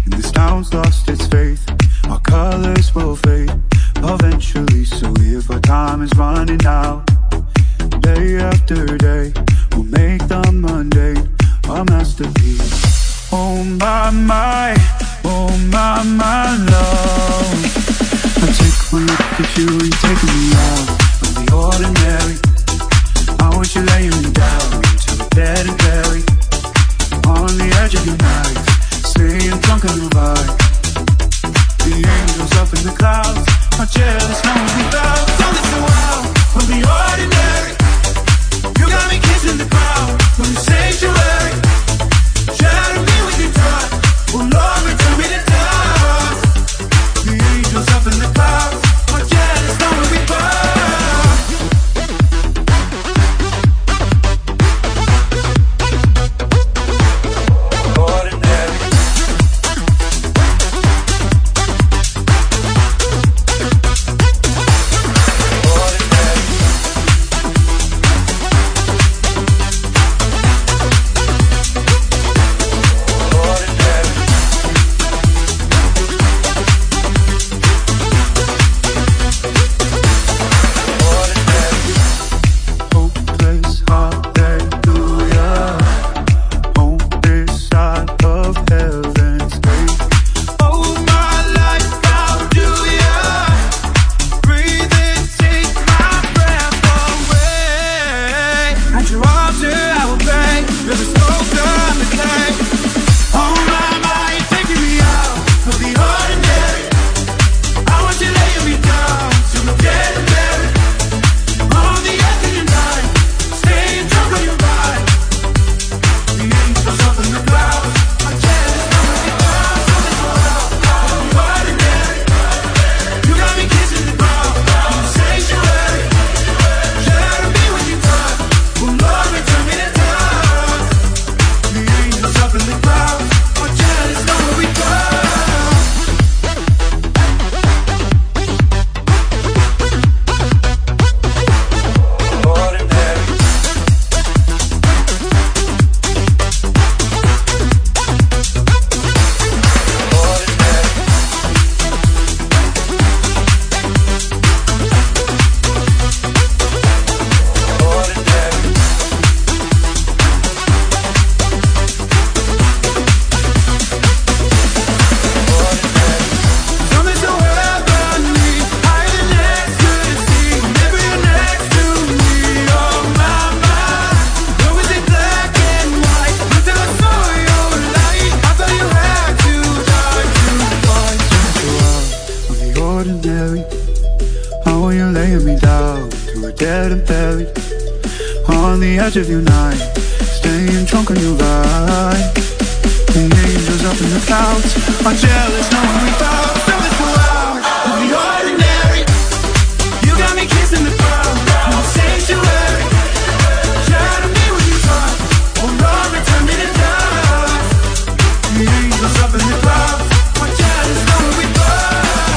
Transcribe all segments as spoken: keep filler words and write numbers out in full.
And this town's lost its faith. Our colors will fade eventually. So if our time is running out, day after day, we'll make the mundane a masterpiece. Oh my, my, oh my, my love. I take one look at you and take me out of the ordinary. I want you laying me down to the dead and buried on the edge of your knife, staying drunk on the vibe. The angels up in the clouds are jealous, no one without. Don't listen wild from the ordinary. You got me kissing the crowd from the sanctuary. Shadow me with your touch, oh Lord, return me to dust. The angels up in the clouds are jealous, no one without. Of your night, staying drunk on your ride. The angels up in the clouds are jealous, no one without. So it's so loud of the ordinary. You got me kissing the crowd in the sanctuary. Shadow me with your touch, oh Lord, return me to dust. The angels up in the clouds are jealous, no one without.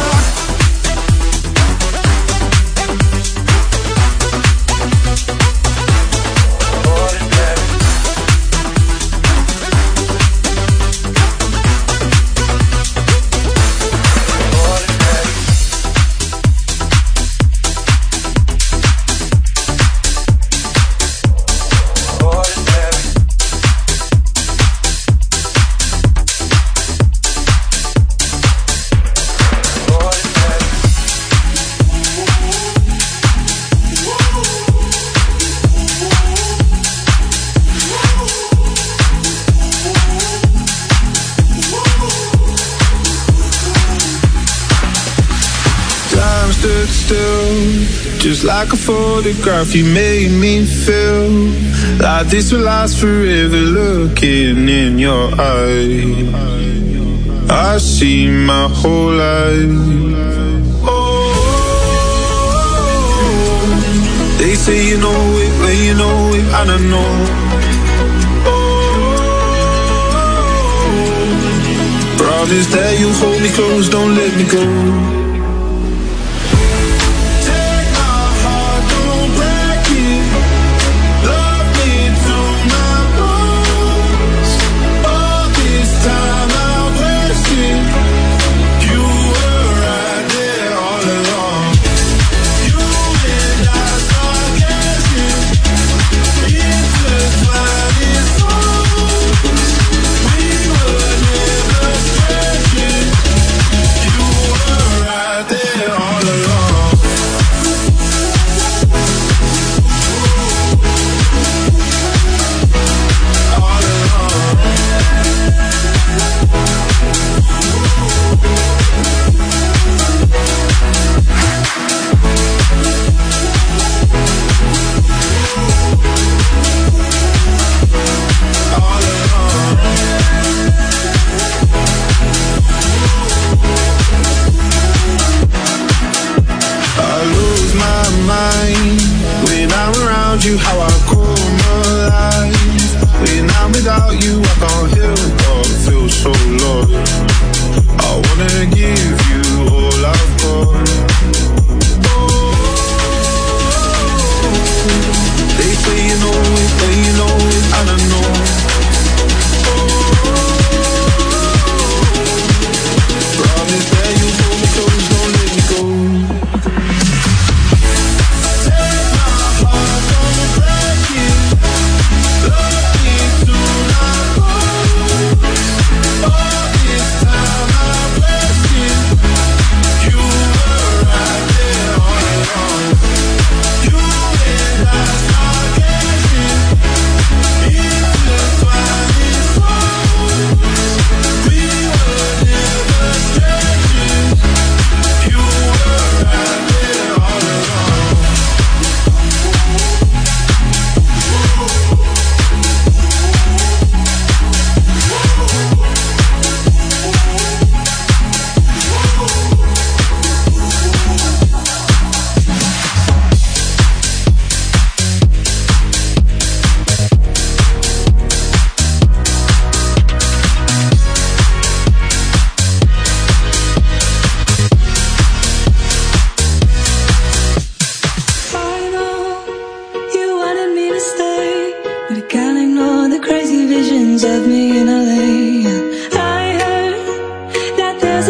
Just like a photograph, you made me feel like this will last forever. Looking in your eyes, I see my whole life. Oh, they say you know it, well you know it, and I know. Oh, promise that you'll hold me close, don't let me go. Time I'll bless you.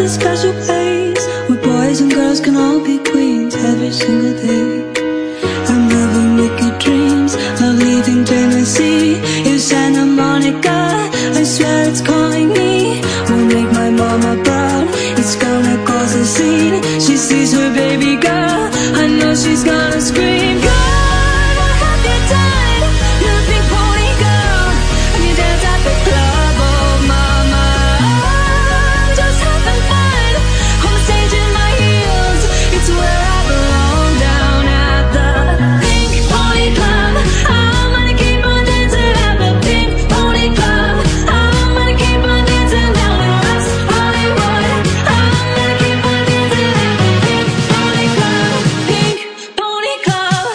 a special place where boys and girls can all be queens every single day. I'm having wicked dreams of leaving Tennessee. In Santa Monica, I swear it's calling me. Won't make my mama proud, it's gonna cause a scene. She sees her baby girl, I know she's gonna scream. God, I have your time, you're a big pony girl, and you dance at the club. Oh mama, I'm just having fun on the stage in my heels. It's where I belong, down at the Pink Pony Club. I'm gonna keep on dancing at the Pink Pony Club. I'm gonna keep on dancing down in West Hollywood. I'm gonna keep on dancing at the Pink Pony Club. Pink Pony Club.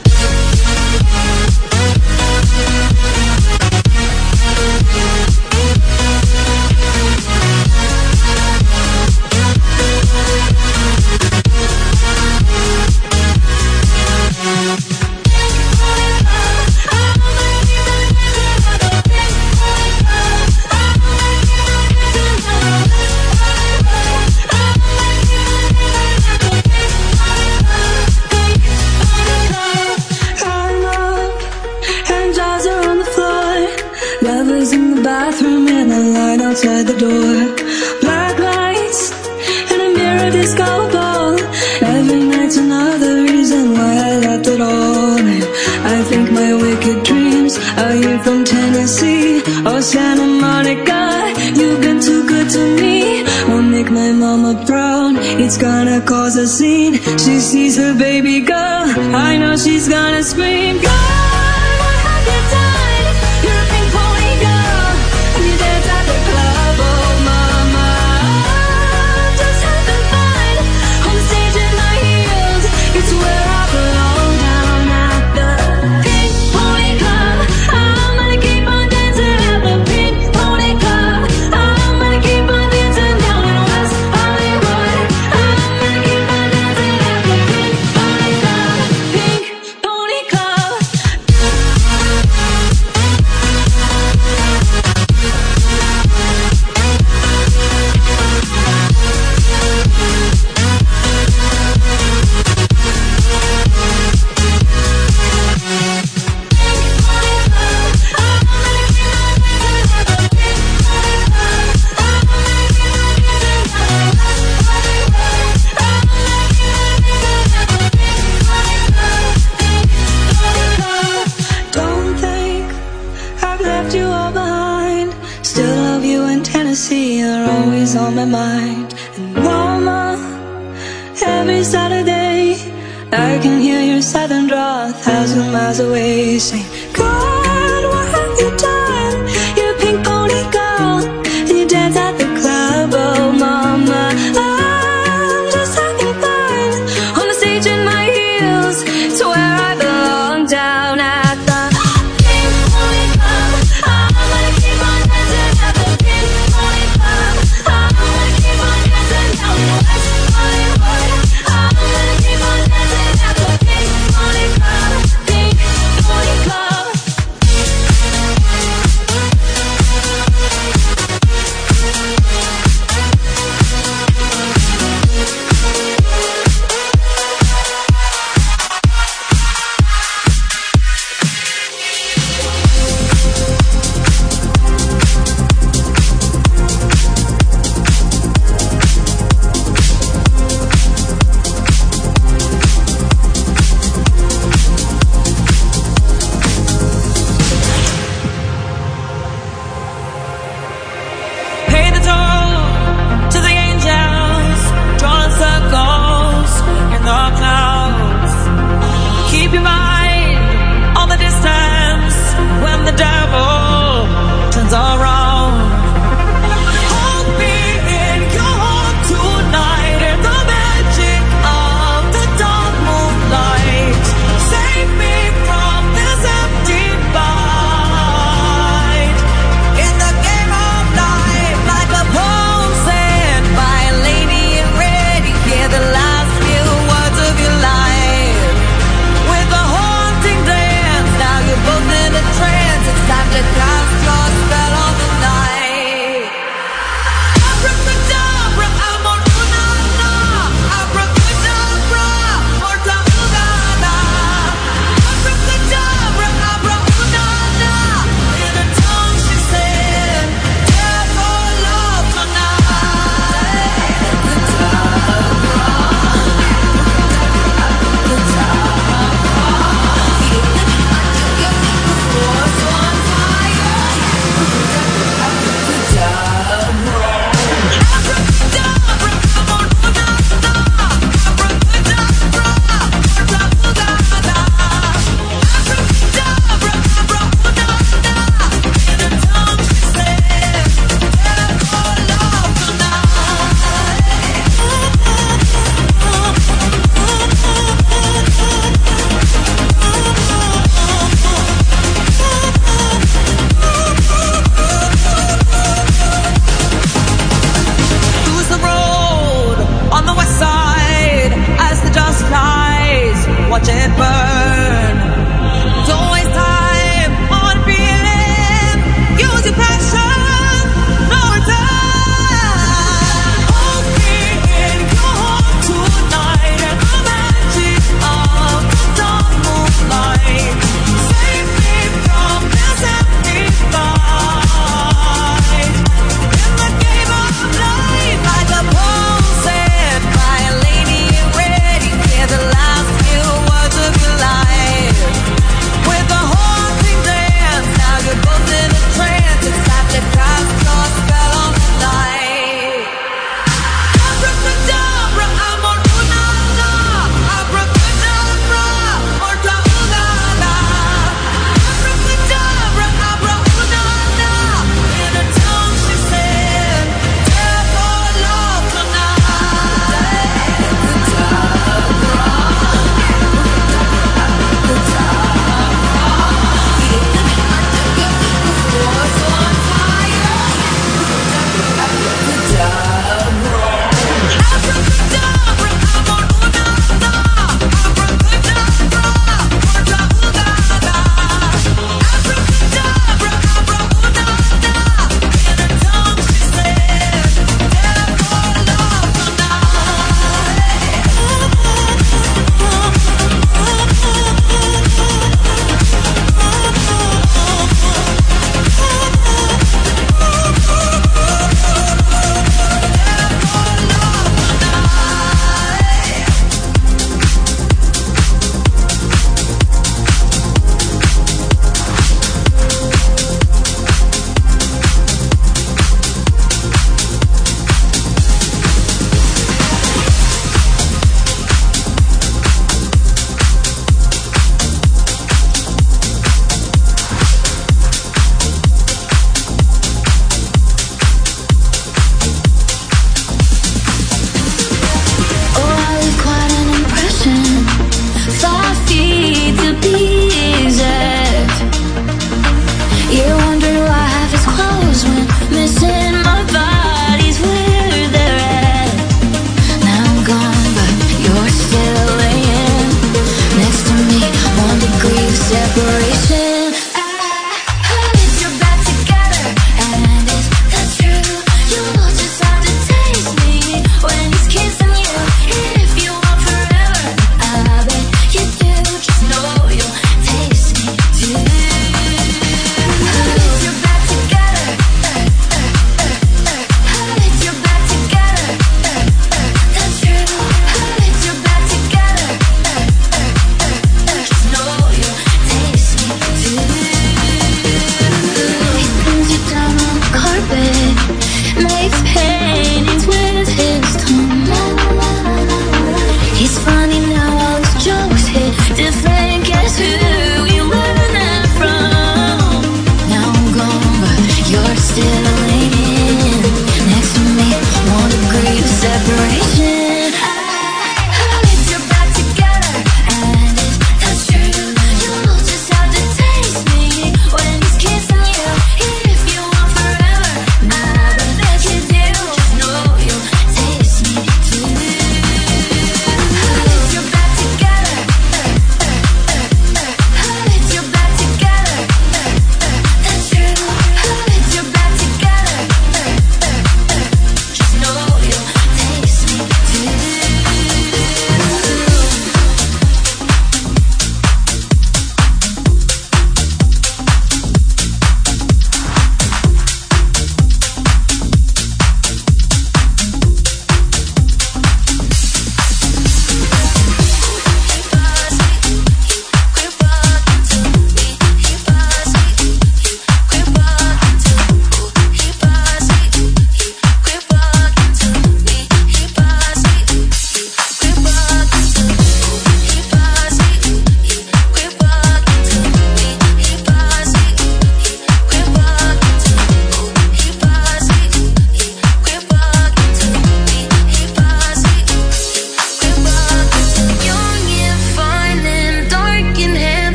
Lovers in the bathroom and a line outside the door. Black lights and a mirror disco ball. Every night's another reason why I left it all. And I think my wicked dreams are you from Tennessee or Santa Monica. You've been too good to me, won't make my mama proud. It's gonna cause a scene. She sees her baby girl, I know she's gonna scream. God, I have your time, you're a pink pony girl, and you dance at the club. Oh mama, I'm just having fun on the stage in my heels. It's where I belong, down at the Pink Pony Club. I'm gonna keep on dancing at the Pink Pony Club. I'm gonna keep on dancing down in West Hollywood. I'm gonna keep on dancing at the Pink Pony Club. Pink Pony Club. Don't think I've left you all behind. Still love you in Tennessee, you're always on my mind. And mama, every Saturday I can hear your southern drawl a thousand miles away, saying, God,